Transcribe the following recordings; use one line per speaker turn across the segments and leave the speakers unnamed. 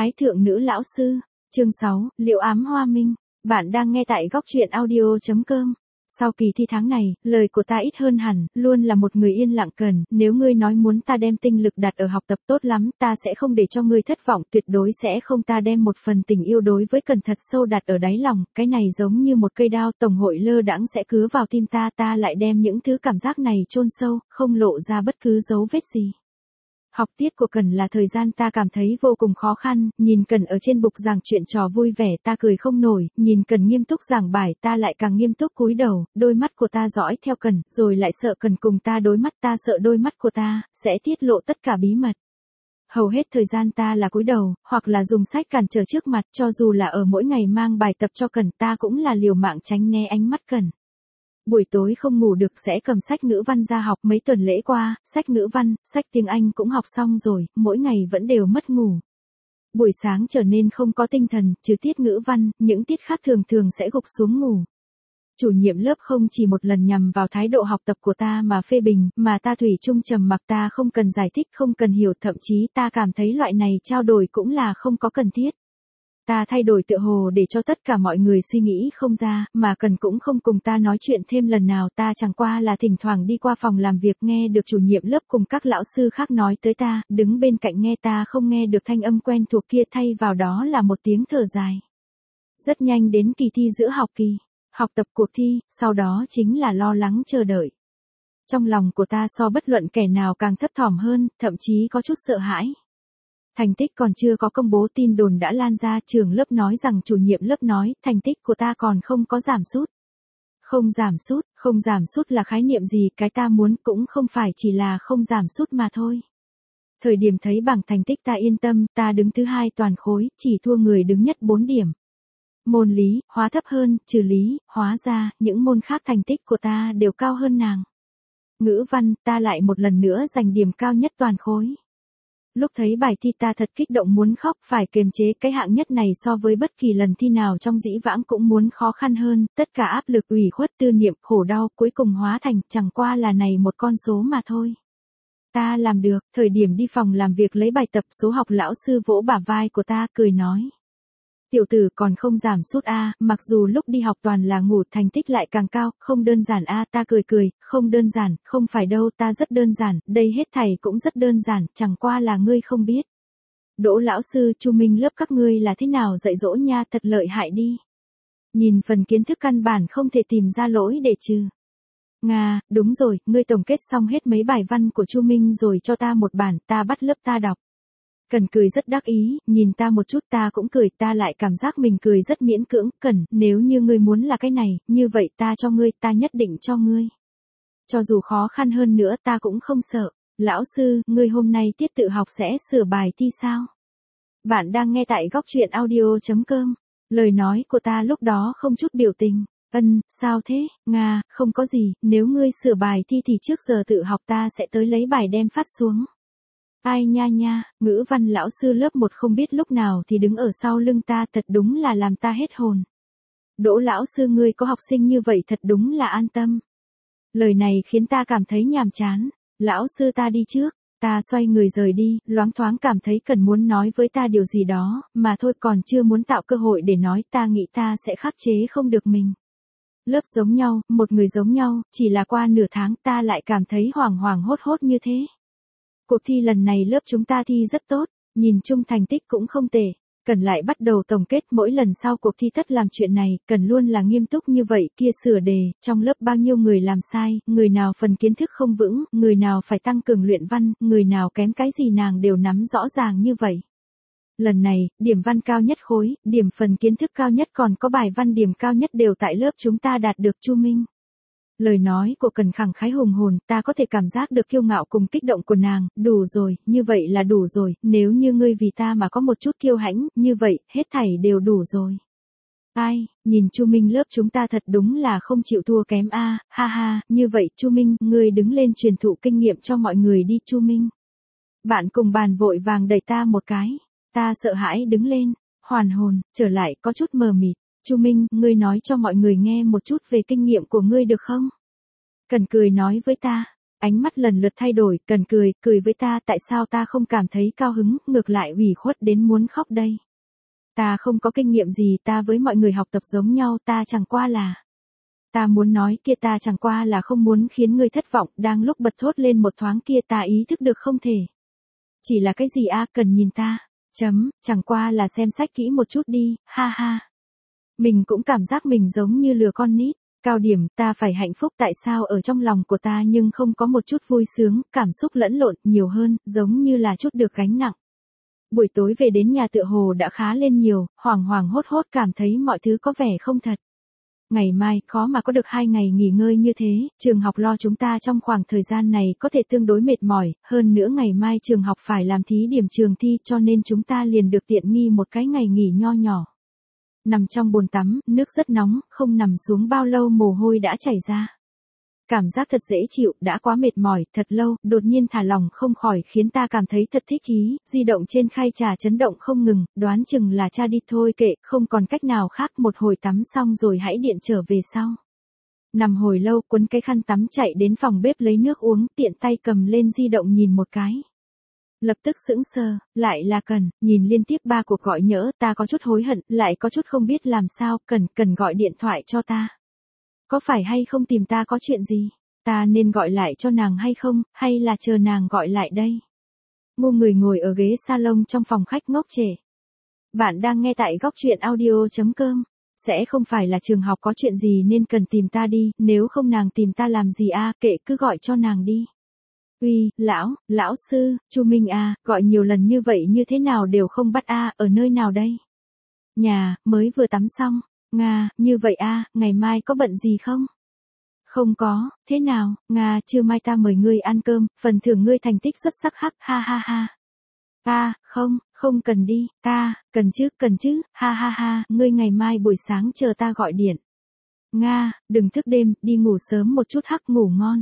Thái thượng nữ lão sư, chương 6, Liệu ám hoa minh. Bạn đang nghe tại góc truyện audio.com. Sau kỳ thi tháng này, lời của ta ít hơn hẳn, luôn là một người yên lặng cần, nếu ngươi nói muốn ta đem tinh lực đặt ở học tập tốt lắm, ta sẽ không để cho ngươi thất vọng, tuyệt đối sẽ không, ta đem một phần tình yêu đối với cần thật sâu đặt ở đáy lòng, cái này giống như một cây đao, tổng hội lơ đãng sẽ cứa vào tim ta, ta lại đem những thứ cảm giác này chôn sâu, không lộ ra bất cứ dấu vết gì. Học tiết của Cần là thời gian ta cảm thấy vô cùng khó khăn, nhìn Cần ở trên bục giảng chuyện trò vui vẻ ta cười không nổi, nhìn Cần nghiêm túc giảng bài ta lại càng nghiêm túc cúi đầu, đôi mắt của ta dõi theo Cần, rồi lại sợ Cần cùng ta đối mắt, ta sợ đôi mắt của ta sẽ tiết lộ tất cả bí mật. Hầu hết thời gian ta là cúi đầu, hoặc là dùng sách cản trở trước mặt, cho dù là ở mỗi ngày mang bài tập cho Cần ta cũng là liều mạng tránh né ánh mắt Cần. Buổi tối không ngủ được sẽ cầm sách ngữ văn ra học, mấy tuần lễ qua, sách ngữ văn, sách tiếng Anh cũng học xong rồi, mỗi ngày vẫn đều mất ngủ. Buổi sáng trở nên không có tinh thần, trừ tiết ngữ văn, những tiết khác thường thường sẽ gục xuống ngủ. Chủ nhiệm lớp không chỉ một lần nhằm vào thái độ học tập của ta mà phê bình, mà ta thủy chung trầm mặc, ta không cần giải thích, không cần hiểu, thậm chí ta cảm thấy loại này trao đổi cũng là không có cần thiết. Ta thay đổi tựa hồ để cho tất cả mọi người suy nghĩ không ra, mà Cần cũng không cùng ta nói chuyện thêm lần nào, ta chẳng qua là thỉnh thoảng đi qua phòng làm việc nghe được chủ nhiệm lớp cùng các lão sư khác nói tới ta, đứng bên cạnh nghe, ta không nghe được thanh âm quen thuộc kia, thay vào đó là một tiếng thở dài. Rất nhanh đến kỳ thi giữa học kỳ, học tập cuộc thi, sau đó chính là lo lắng chờ đợi. Trong lòng của ta so bất luận kẻ nào càng thấp thỏm hơn, thậm chí có chút sợ hãi. Thành tích còn chưa có công bố, tin đồn đã lan ra, trường lớp nói rằng chủ nhiệm lớp nói, thành tích của ta còn không có giảm sút. Không giảm sút là khái niệm gì, cái ta muốn cũng không phải chỉ là không giảm sút mà thôi. Thời điểm thấy bảng thành tích ta yên tâm, ta đứng thứ 2 toàn khối, chỉ thua người đứng nhất 4 điểm. Môn lý, hóa thấp hơn, trừ lý, hóa ra, những môn khác thành tích của ta đều cao hơn nàng. Ngữ văn, ta lại một lần nữa giành điểm cao nhất toàn khối. Lúc thấy bài thi ta thật kích động muốn khóc, phải kiềm chế, cái hạng nhất này so với bất kỳ lần thi nào trong dĩ vãng cũng muốn khó khăn hơn, tất cả áp lực, ủy khuất, tư niệm, khổ đau, cuối cùng hóa thành, chẳng qua là này một con số mà thôi. Ta làm được, thời điểm đi phòng làm việc lấy bài tập, số học lão sư vỗ bả vai của ta, cười nói. Tiểu tử còn không giảm sút a, mặc dù lúc đi học toàn là ngủ, thành tích lại càng cao, không đơn giản a, ta cười, không đơn giản, không phải đâu, ta rất đơn giản, đây hết thảy cũng rất đơn giản, chẳng qua là ngươi không biết. Đỗ lão sư, Chu Minh lớp các ngươi là thế nào dạy dỗ nha, thật lợi hại đi. Nhìn phần kiến thức căn bản không thể tìm ra lỗi để trừ. Nga, đúng rồi, ngươi tổng kết xong hết mấy bài văn của Chu Minh rồi cho ta một bản, ta bắt lớp ta đọc. Cần cười rất đắc ý, nhìn ta một chút ta cũng cười, ta lại cảm giác mình cười rất miễn cưỡng. Cần, nếu như ngươi muốn là cái này, như vậy ta cho ngươi, ta nhất định cho ngươi. Cho dù khó khăn hơn nữa ta cũng không sợ. Lão sư, ngươi hôm nay tiết tự học sẽ sửa bài thi sao? Bạn đang nghe tại góc truyện audio.com. Lời nói của ta lúc đó không chút biểu tình. Sao thế, Nga, không có gì, nếu ngươi sửa bài thi thì trước giờ tự học ta sẽ tới lấy bài đem phát xuống. Ai nha, ngữ văn lão sư lớp 1 không biết lúc nào thì đứng ở sau lưng ta, thật đúng là làm ta hết hồn. Đỗ lão sư, ngươi có học sinh như vậy thật đúng là an tâm. Lời này khiến ta cảm thấy nhàm chán. Lão sư ta đi trước, ta xoay người rời đi, loáng thoáng cảm thấy Cần muốn nói với ta điều gì đó, mà thôi còn chưa muốn tạo cơ hội để nói, ta nghĩ ta sẽ khắc chế không được mình. Lớp giống nhau, một người giống nhau, chỉ là qua nửa tháng ta lại cảm thấy hoảng hốt như thế. Cuộc thi lần này lớp chúng ta thi rất tốt, nhìn chung thành tích cũng không tệ. Cần lại bắt đầu tổng kết, mỗi lần sau cuộc thi tất làm chuyện này, Cần luôn là nghiêm túc như vậy, kia sửa đề, trong lớp bao nhiêu người làm sai, người nào phần kiến thức không vững, người nào phải tăng cường luyện văn, người nào kém cái gì nàng đều nắm rõ ràng như vậy. Lần này, điểm văn cao nhất khối, điểm phần kiến thức cao nhất còn có bài văn điểm cao nhất đều tại lớp chúng ta đạt được Chu Minh. Lời nói của Cần khẳng khái hùng hồn, ta có thể cảm giác được kiêu ngạo cùng kích động của nàng, đủ rồi, như vậy là đủ rồi, nếu như ngươi vì ta mà có một chút kiêu hãnh, như vậy, hết thảy đều đủ rồi. Ai, nhìn Chu Minh lớp chúng ta thật đúng là không chịu thua kém a, ha, như vậy Chu Minh, ngươi đứng lên truyền thụ kinh nghiệm cho mọi người đi Chu Minh. Bạn cùng bàn vội vàng đẩy ta một cái, ta sợ hãi đứng lên, hoàn hồn, trở lại có chút mờ mịt. Chu Minh, ngươi nói cho mọi người nghe một chút về kinh nghiệm của ngươi được không? Cần cười nói với ta, Ánh mắt lần lượt thay đổi, Cần cười với ta, tại sao ta không cảm thấy cao hứng, ngược lại ủy khuất đến muốn khóc đây. Ta không có kinh nghiệm gì, ta với mọi người học tập giống nhau, ta chẳng qua là. Ta muốn nói kia, ta chẳng qua là không muốn khiến ngươi thất vọng, đang lúc bật thốt lên một thoáng kia ta ý thức được không thể. Chỉ là cái gì a, Cần nhìn ta. Chẳng qua là xem sách kỹ một chút đi, ha ha. Mình cũng cảm giác mình giống như lừa con nít. Cao điểm, ta phải hạnh phúc, tại sao ở trong lòng của ta nhưng không có một chút vui sướng, cảm xúc lẫn lộn, nhiều hơn, giống như là chút được gánh nặng. Buổi tối về đến nhà tựa hồ đã khá lên nhiều, hoảng hốt cảm thấy mọi thứ có vẻ không thật. Ngày mai, khó mà có được 2 ngày nghỉ ngơi như thế, trường học lo chúng ta trong khoảng thời gian này có thể tương đối mệt mỏi, hơn nữa ngày mai trường học phải làm thí điểm trường thi cho nên chúng ta liền được tiện nghi một cái ngày nghỉ nho nhỏ. Nằm trong bồn tắm, nước rất nóng, không nằm xuống bao lâu mồ hôi đã chảy ra. Cảm giác thật dễ chịu, đã quá mệt mỏi, thật lâu, đột nhiên thả lỏng không khỏi khiến ta cảm thấy thật thích ý, di động trên khay trà chấn động không ngừng, đoán chừng là cha đi thôi kệ, không còn cách nào khác, một hồi tắm xong rồi hãy điện trở về sau. Nằm hồi lâu, quấn cái khăn tắm chạy đến phòng bếp lấy nước uống, tiện tay cầm lên di động nhìn một cái. Lập tức sững sờ, lại là Cần, nhìn liên tiếp 3 cuộc gọi nhỡ, ta có chút hối hận, lại có chút không biết làm sao, Cần gọi điện thoại cho ta. Có phải hay không tìm ta có chuyện gì? Ta nên gọi lại cho nàng hay không, hay là chờ nàng gọi lại đây? Ngu người ngồi ở ghế salon trong phòng khách ngốc trệ. Bạn đang nghe tại góc truyện audio.com. Sẽ không phải là trường học có chuyện gì nên cần tìm ta đi, nếu không nàng tìm ta làm gì a, kệ cứ gọi cho nàng đi. Uy, lão sư, Chu Minh a, gọi nhiều lần như vậy như thế nào đều không bắt a, ở nơi nào đây? Nhà, mới vừa tắm xong. Nga, như vậy a, ngày mai có bận gì không? Không có, thế nào, Nga, trưa mai ta mời ngươi ăn cơm, phần thưởng ngươi thành tích xuất sắc hắc, ha ha ha. Không cần đi, ta, cần chứ, ha ha ha, ngươi ngày mai buổi sáng chờ ta gọi điện. Nga, đừng thức đêm, đi ngủ sớm một chút hắc, ngủ ngon.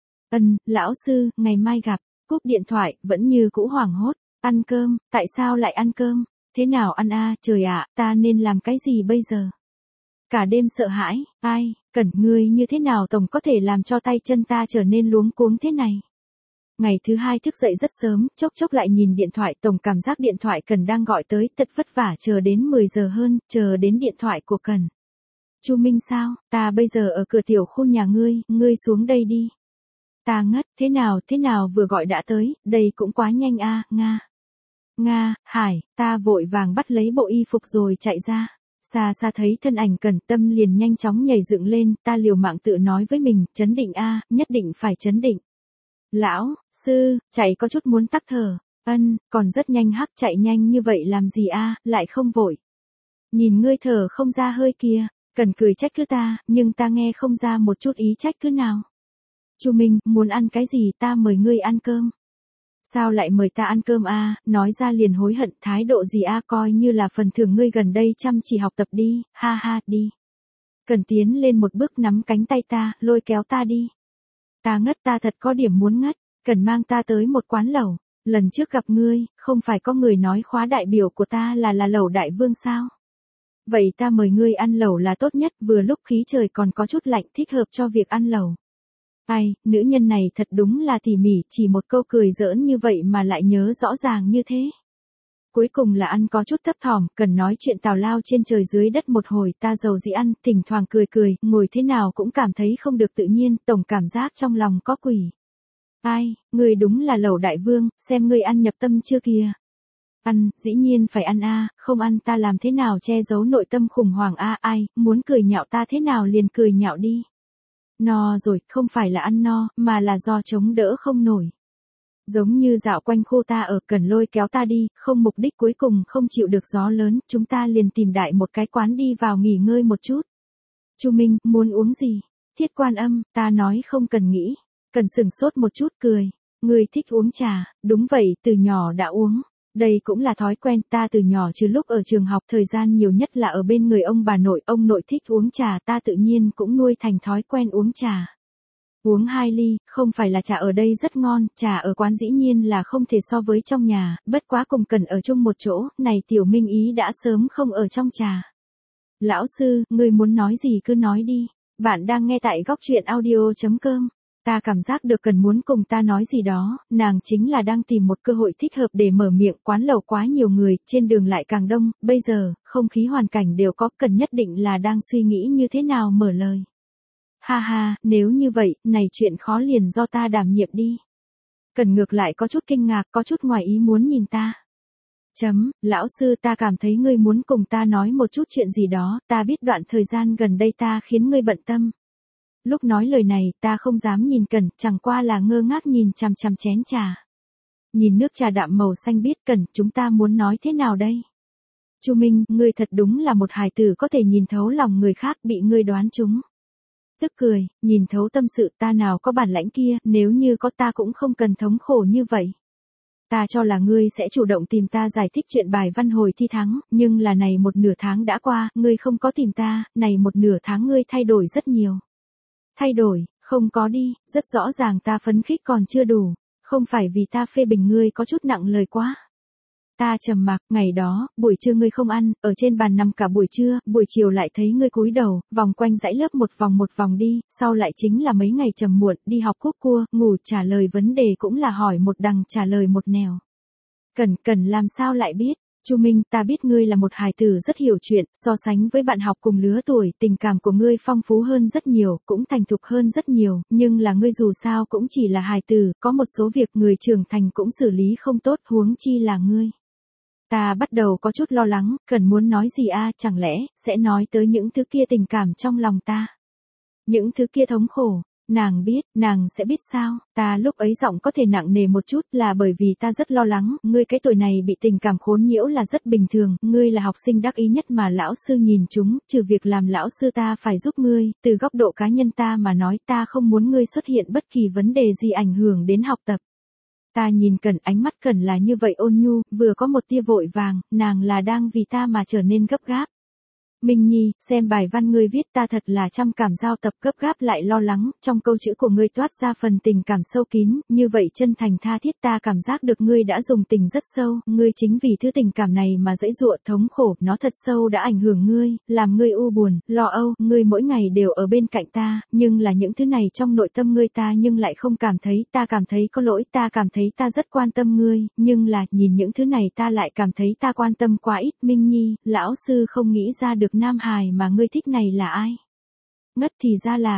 Lão sư, ngày mai gặp, cúp điện thoại, vẫn như cũ hoảng hốt, ăn cơm, tại sao lại ăn cơm, thế nào ăn a, trời ạ, ta nên làm cái gì bây giờ? Cả đêm sợ hãi, ai, Cần ngươi như thế nào tổng có thể làm cho tay chân ta trở nên luống cuống thế này. Ngày thứ 2 thức dậy rất sớm, chốc lại nhìn điện thoại, tổng cảm giác điện thoại Cần đang gọi tới, thật vất vả chờ đến 10 giờ hơn, chờ đến điện thoại của Cần. Chu Minh sao, ta bây giờ ở cửa tiểu khu nhà ngươi xuống đây đi. Ta ngất, thế nào vừa gọi đã tới, đây cũng quá nhanh a, Nga, Hải, ta vội vàng bắt lấy bộ y phục rồi chạy ra. Xa thấy thân ảnh Cần, tâm liền nhanh chóng nhảy dựng lên, ta liều mạng tự nói với mình, trấn định a, nhất định phải trấn định. Lão sư, chạy có chút muốn tắc thở. Còn rất nhanh hắc, chạy nhanh như vậy làm gì a, lại không vội. Nhìn ngươi thở không ra hơi kìa, Cần cười trách cứ ta, nhưng ta nghe không ra một chút ý trách cứ nào. Chu Minh, muốn ăn cái gì, ta mời ngươi ăn cơm. Sao lại mời ta ăn cơm a, nói ra liền hối hận, thái độ gì a, coi như là phần thưởng ngươi gần đây chăm chỉ học tập đi, ha ha, đi. Cần tiến lên một bước nắm cánh tay ta, lôi kéo ta đi. Ta ngất, ta thật có điểm muốn ngất, Cần mang ta tới một quán lẩu. Lần trước gặp ngươi, không phải có người nói khóa đại biểu của ta là lẩu đại vương sao? Vậy ta mời ngươi ăn lẩu là tốt nhất, vừa lúc khí trời còn có chút lạnh, thích hợp cho việc ăn lẩu. Ai, nữ nhân này thật đúng là tỉ mỉ, chỉ một câu cười giỡn như vậy mà lại nhớ rõ ràng như thế. Cuối cùng là ăn có chút thấp thỏm, Cần nói chuyện tào lao trên trời dưới đất một hồi, ta dầu dĩ ăn, thỉnh thoảng cười, ngồi thế nào cũng cảm thấy không được tự nhiên, tổng cảm giác trong lòng có quỷ. Ai, ngươi đúng là lẩu đại vương, xem ngươi ăn nhập tâm chưa kìa. Ăn, dĩ nhiên phải ăn a, không ăn ta làm thế nào che giấu nội tâm khủng hoảng a, ai, muốn cười nhạo ta thế nào liền cười nhạo đi. No rồi, không phải là ăn no, mà là do chống đỡ không nổi. Giống như dạo quanh khu ta ở, Cần lôi kéo ta đi, không mục đích, cuối cùng không chịu được gió lớn, chúng ta liền tìm đại một cái quán đi vào nghỉ ngơi một chút. Chu Minh, muốn uống gì? Thiết Quan Âm, ta nói không cần nghĩ. Cần sừng sốt một chút cười. Ngươi thích uống trà, đúng vậy, từ nhỏ đã uống. Đây cũng là thói quen, ta từ nhỏ trừ lúc ở trường học thời gian nhiều nhất là ở bên người ông nội thích uống trà, ta tự nhiên cũng nuôi thành thói quen uống trà. Uống 2 ly, không phải là trà ở đây rất ngon, trà ở quán dĩ nhiên là không thể so với trong nhà, bất quá cùng Cần ở chung một chỗ, này Tiểu Minh ý đã sớm không ở trong trà. Lão sư, ngươi muốn nói gì cứ nói đi, bạn đang nghe tại góc truyện audio.com. Ta cảm giác được Cần muốn cùng ta nói gì đó, nàng chính là đang tìm một cơ hội thích hợp để mở miệng. Quán lẩu quá nhiều người, trên đường lại càng đông, bây giờ, không khí hoàn cảnh đều có, Cần nhất định là đang suy nghĩ như thế nào mở lời. Ha ha, nếu như vậy, này chuyện khó liền do ta đảm nhiệm đi. Cần ngược lại có chút kinh ngạc, có chút ngoài ý muốn nhìn ta. Lão sư, ta cảm thấy ngươi muốn cùng ta nói một chút chuyện gì đó, ta biết đoạn thời gian gần đây ta khiến ngươi bận tâm. Lúc nói lời này, ta không dám nhìn Cần, chẳng qua là ngơ ngác nhìn chằm chằm chén trà. Nhìn nước trà đạm màu xanh biếc. Cần, chúng ta muốn nói thế nào đây? Chu Minh, ngươi thật đúng là một hài tử có thể nhìn thấu lòng người khác, bị ngươi đoán trúng. Tức cười, nhìn thấu tâm sự, ta nào có bản lãnh kia, nếu như có ta cũng không cần thống khổ như vậy. Ta cho là ngươi sẽ chủ động tìm ta giải thích chuyện bài văn hồi thi thắng, nhưng là này một nửa tháng đã qua, ngươi không có tìm ta, này một nửa tháng ngươi thay đổi rất nhiều. Thay đổi, không có đi, rất rõ ràng ta phấn khích còn chưa đủ, không phải vì ta phê bình ngươi có chút nặng lời quá. Ta trầm mặc, ngày đó, buổi trưa ngươi không ăn, ở trên bàn nằm cả buổi trưa, buổi chiều lại thấy ngươi cúi đầu, vòng quanh dãy lớp một vòng đi, sau lại chính là mấy ngày trầm muộn, đi học cúp cua, ngủ, trả lời vấn đề cũng là hỏi một đằng trả lời một nẻo. Cần làm sao lại biết? Chu Minh, ta biết ngươi là một hài tử rất hiểu chuyện, so sánh với bạn học cùng lứa tuổi, tình cảm của ngươi phong phú hơn rất nhiều, cũng thành thục hơn rất nhiều, nhưng là ngươi dù sao cũng chỉ là hài tử, có một số việc người trưởng thành cũng xử lý không tốt, huống chi là ngươi. Ta bắt đầu có chút lo lắng, Cần muốn nói gì chẳng lẽ, sẽ nói tới những thứ kia tình cảm trong lòng ta. Những thứ kia thống khổ, nàng biết, nàng sẽ biết sao, ta lúc ấy giọng có thể nặng nề một chút là bởi vì ta rất lo lắng, ngươi cái tuổi này bị tình cảm khốn nhiễu là rất bình thường, ngươi là học sinh đắc ý nhất mà lão sư nhìn chúng, trừ việc làm lão sư ta phải giúp ngươi, từ góc độ cá nhân ta mà nói ta không muốn ngươi xuất hiện bất kỳ vấn đề gì ảnh hưởng đến học tập. Ta nhìn Cần, ánh mắt Cần là như vậy ôn nhu, vừa có một tia vội vàng, nàng là đang vì ta mà trở nên gấp gáp. Minh Nhi, xem bài văn ngươi viết ta thật là trăm cảm giao tập, gấp gáp lại lo lắng, trong câu chữ của ngươi toát ra phần tình cảm sâu kín, như vậy chân thành tha thiết, ta cảm giác được ngươi đã dùng tình rất sâu, ngươi chính vì thứ tình cảm này mà dãy dụa thống khổ, nó thật sâu đã ảnh hưởng ngươi, làm ngươi u buồn, lo âu, ngươi mỗi ngày đều ở bên cạnh ta, nhưng là những thứ này trong nội tâm ngươi ta nhưng lại không cảm thấy, ta cảm thấy có lỗi, ta cảm thấy ta rất quan tâm ngươi, nhưng là, nhìn những thứ này ta lại cảm thấy ta quan tâm quá ít. Minh Nhi, lão sư không nghĩ ra được nam hài mà ngươi thích này là ai? Ngất, thì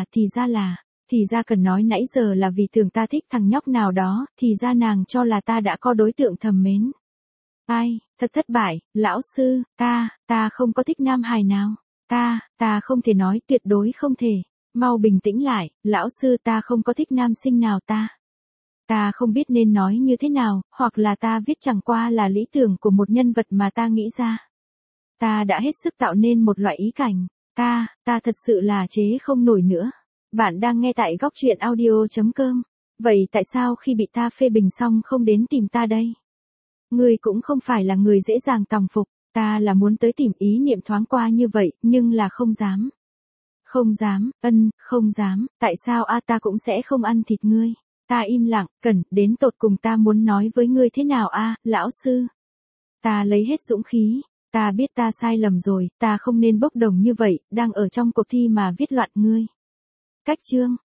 ra Cần nói nãy giờ là vì tưởng ta thích thằng nhóc nào đó, thì ra nàng cho là ta đã có đối tượng thầm mến. Ai, thật thất bại, lão sư, ta không có thích nam hài nào. Ta không thể nói, tuyệt đối không thể. Mau bình tĩnh lại, lão sư, ta không có thích nam sinh nào ta không biết nên nói như thế nào, hoặc là ta viết chẳng qua là lý tưởng của một nhân vật mà ta nghĩ ra. Ta đã hết sức tạo nên một loại ý cảnh. Ta thật sự là chế không nổi nữa. Bạn đang nghe tại góc truyện audio.com. Vậy tại sao khi bị ta phê bình xong không đến tìm ta đây? Ngươi cũng không phải là người dễ dàng tòng phục. Ta là muốn tới tìm, ý niệm thoáng qua như vậy, nhưng là không dám. Không dám, tại sao ta cũng sẽ không ăn thịt ngươi. Ta im lặng, Cần, đến tột cùng ta muốn nói với ngươi thế nào lão sư? Ta lấy hết dũng khí. Ta biết ta sai lầm rồi, ta không nên bốc đồng như vậy, đang ở trong cuộc thi mà viết loạn ngươi. Cách chương.